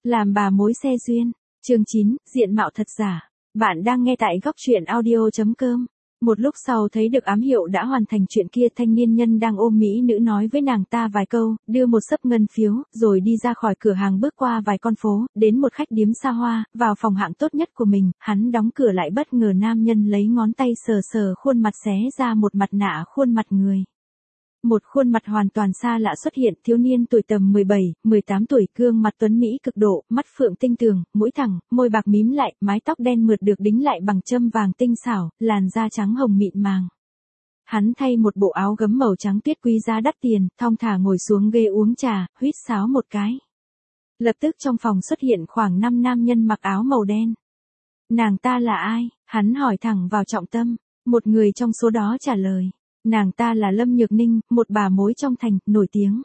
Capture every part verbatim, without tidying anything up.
Làm bà mối xe duyên. Chương chín, diện mạo thật giả. Bạn đang nghe tại góc truyện audio chấm com. Một lúc sau thấy được ám hiệu đã hoàn thành chuyện kia, thanh niên nhân đang ôm mỹ nữ nói với nàng ta vài câu, đưa một xấp ngân phiếu, rồi đi ra khỏi cửa hàng bước qua vài con phố, đến một khách điếm xa hoa, vào phòng hạng tốt nhất của mình, hắn đóng cửa lại, bất ngờ nam nhân lấy ngón tay sờ sờ khuôn mặt, xé ra một mặt nạ khuôn mặt người. Một khuôn mặt hoàn toàn xa lạ xuất hiện, thiếu niên tuổi tầm mười bảy, mười tám tuổi, gương mặt tuấn mỹ cực độ, mắt phượng tinh tường, mũi thẳng, môi bạc mím lại, mái tóc đen mượt được đính lại bằng châm vàng tinh xảo, làn da trắng hồng mịn màng. Hắn thay một bộ áo gấm màu trắng tuyết quý giá đắt tiền, thong thả ngồi xuống ghế uống trà, huýt sáo một cái. Lập tức trong phòng xuất hiện khoảng năm nam nhân mặc áo màu đen. Nàng ta là ai? Hắn hỏi thẳng vào trọng tâm. Một người trong số đó trả lời. Nàng ta là Lâm Nhược Ninh, một bà mối trong thành, nổi tiếng.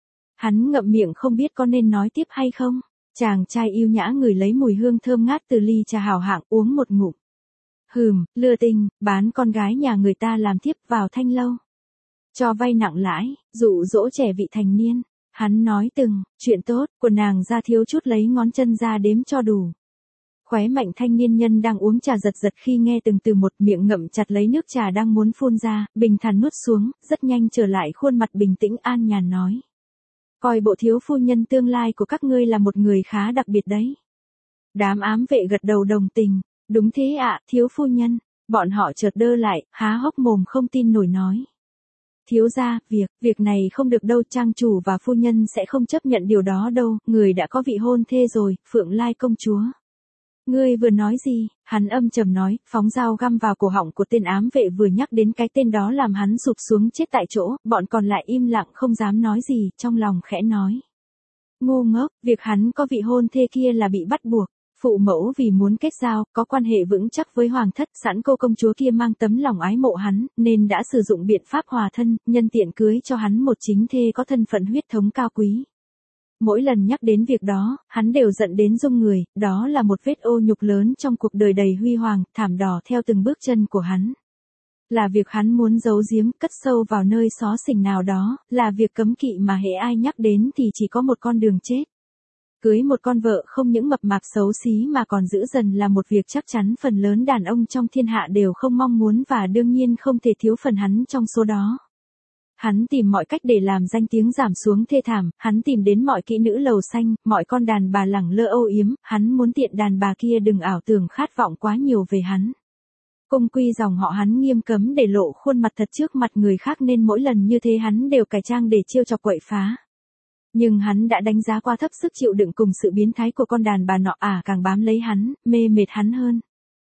Hắn ngậm miệng không biết có nên nói tiếp hay không. Chàng trai yêu nhã ngửi lấy mùi hương thơm ngát từ ly trà hảo hạng, uống một ngụm. Hừm, lừa tình, bán con gái nhà người ta làm thiếp vào thanh lâu. Cho vay nặng lãi, dụ dỗ trẻ vị thành niên. Hắn nói từng, chuyện tốt, của nàng ra thiếu chút lấy ngón chân ra đếm cho đủ. Khóe mạnh thanh niên nhân đang uống trà giật giật khi nghe từng từ một, miệng ngậm chặt lấy nước trà đang muốn phun ra, bình thản nuốt xuống, rất nhanh trở lại khuôn mặt bình tĩnh an nhàn nói. Coi bộ thiếu phu nhân tương lai của các ngươi là một người khá đặc biệt đấy. Đám ám vệ gật đầu đồng tình. Đúng thế ạ, thiếu phu nhân. Bọn họ chợt đơ lại, há hốc mồm không tin nổi nói. Thiếu gia, việc, việc này không được đâu, trang chủ và phu nhân sẽ không chấp nhận điều đó đâu, người đã có vị hôn thê rồi, Phượng Lai công chúa. Ngươi vừa nói gì? Hắn âm trầm nói, phóng dao găm vào cổ họng của tên ám vệ vừa nhắc đến cái tên đó làm hắn sụp xuống chết tại chỗ, bọn còn lại im lặng không dám nói gì, trong lòng khẽ nói. Ngu ngốc, việc hắn có vị hôn thê kia là bị bắt buộc. Phụ mẫu vì muốn kết giao, có quan hệ vững chắc với hoàng thất, sẵn cô công chúa kia mang tấm lòng ái mộ hắn, nên đã sử dụng biện pháp hòa thân, nhân tiện cưới cho hắn một chính thê có thân phận huyết thống cao quý. Mỗi lần nhắc đến việc đó, hắn đều giận đến rung người, đó là một vết ô nhục lớn trong cuộc đời đầy huy hoàng, thảm đỏ theo từng bước chân của hắn. Là việc hắn muốn giấu giếm, cất sâu vào nơi xó xỉnh nào đó, là việc cấm kỵ mà hễ ai nhắc đến thì chỉ có một con đường chết. Cưới một con vợ không những mập mạp xấu xí mà còn dữ dằn là một việc chắc chắn phần lớn đàn ông trong thiên hạ đều không mong muốn, và đương nhiên không thể thiếu phần hắn trong số đó. Hắn tìm mọi cách để làm danh tiếng giảm xuống thê thảm, hắn tìm đến mọi kỹ nữ lầu xanh, mọi con đàn bà lẳng lơ âu yếm, hắn muốn tiện đàn bà kia đừng ảo tưởng khát vọng quá nhiều về hắn. Cung quy dòng họ hắn nghiêm cấm để lộ khuôn mặt thật trước mặt người khác, nên mỗi lần như thế hắn đều cải trang để chiêu chọc quậy phá. Nhưng hắn đã đánh giá qua thấp sức chịu đựng cùng sự biến thái của con đàn bà nọ, à càng bám lấy hắn, mê mệt hắn hơn.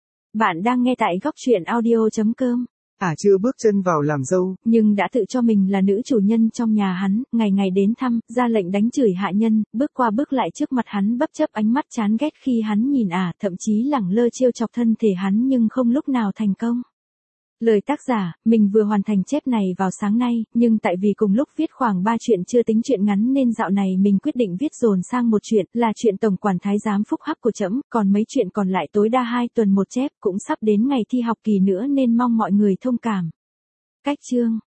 Bạn đang nghe tại góc truyện audio chấm com. À chưa bước chân vào làm dâu, nhưng đã tự cho mình là nữ chủ nhân trong nhà hắn, ngày ngày đến thăm, ra lệnh đánh chửi hạ nhân, bước qua bước lại trước mặt hắn, bất chấp ánh mắt chán ghét khi hắn nhìn, à thậm chí lẳng lơ chiêu chọc thân thể hắn nhưng không lúc nào thành công. Lời tác giả, mình vừa hoàn thành chép này vào sáng nay, nhưng tại vì cùng lúc viết khoảng ba chuyện chưa tính chuyện ngắn nên dạo này mình quyết định viết dồn sang một chuyện, là chuyện tổng quản thái giám phúc hắc của trẫm, còn mấy chuyện còn lại tối đa hai tuần một chép, cũng sắp đến ngày thi học kỳ nữa nên mong mọi người thông cảm. Cách chương